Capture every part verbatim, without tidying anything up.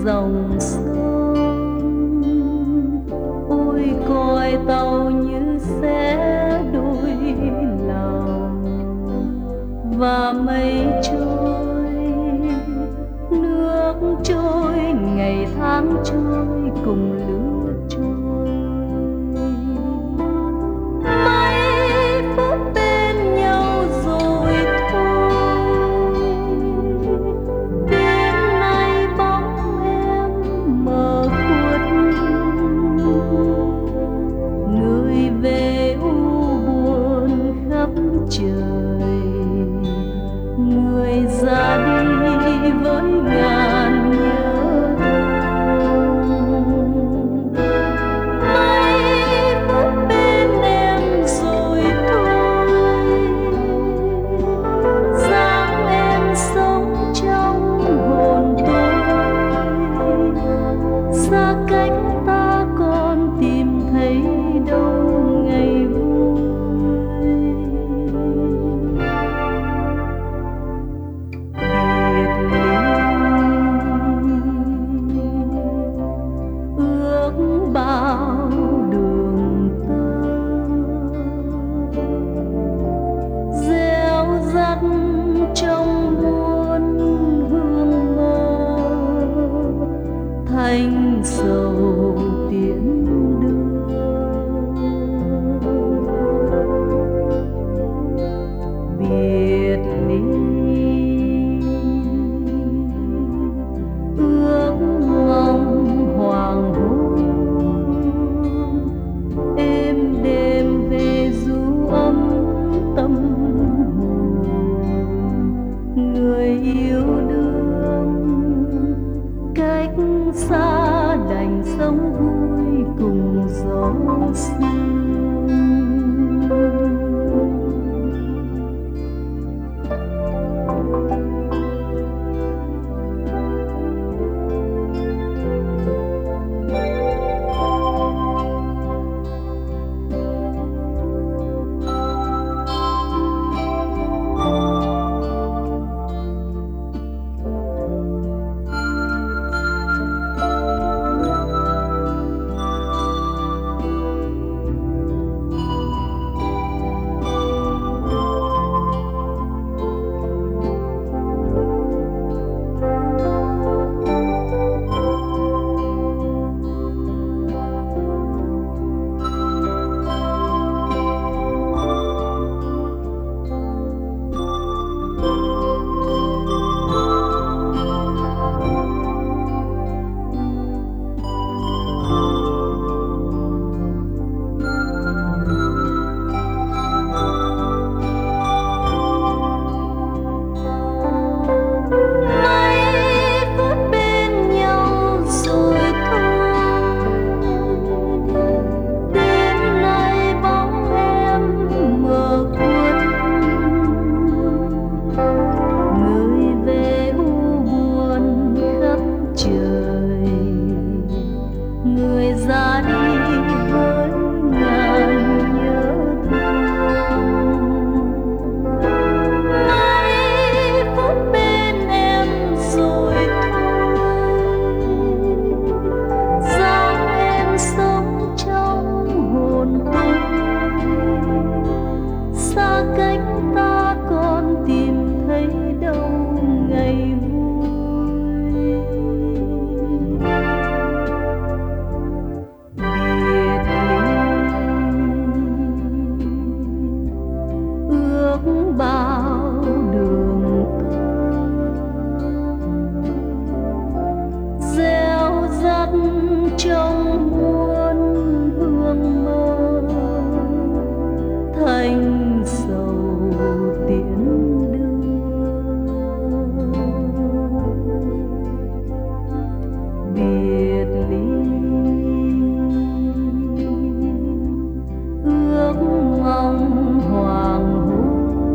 dòng sông. Ôi còi tàu như sẽ đôi lòng, và mây trôi nước trôi, ngày tháng trôi cùng lứa trôi. Mấy phút bên nhau rồi thôi, đêm nay bóng em mờ khuất. Người về u buồn khắp trời, người ra đi với ngàn nhớ thương. Mấy phút bên em rồi thôi, dáng em sống trong hồn tôi. Xa cách ta còn tìm thấy đâu ngày vui. Bao đường tơ reo rắt trong muôn hương mơ, thành sầu tiễn đưa. Biệt ly ước mong hoàng hôn, người yêu đương cách xa đành sống vui cùng gió sương. Người ra đi với ngàn nhớ thương. Mấy phút bên em rồi thôi, dáng em sống trong hồn tôi. Xa cách ta còn tìm thấy đâu ngày vui. Bao đường tơ reo rắt trong muôn hương mơ, thành sầu tiễn đưa. Biệt ly ước mong hoàng hôn,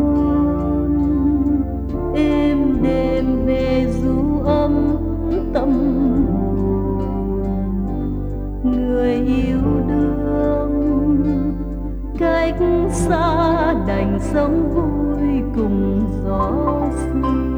tâm hồn. Người yêu đương cách xa đành sống vui cùng gió xuân.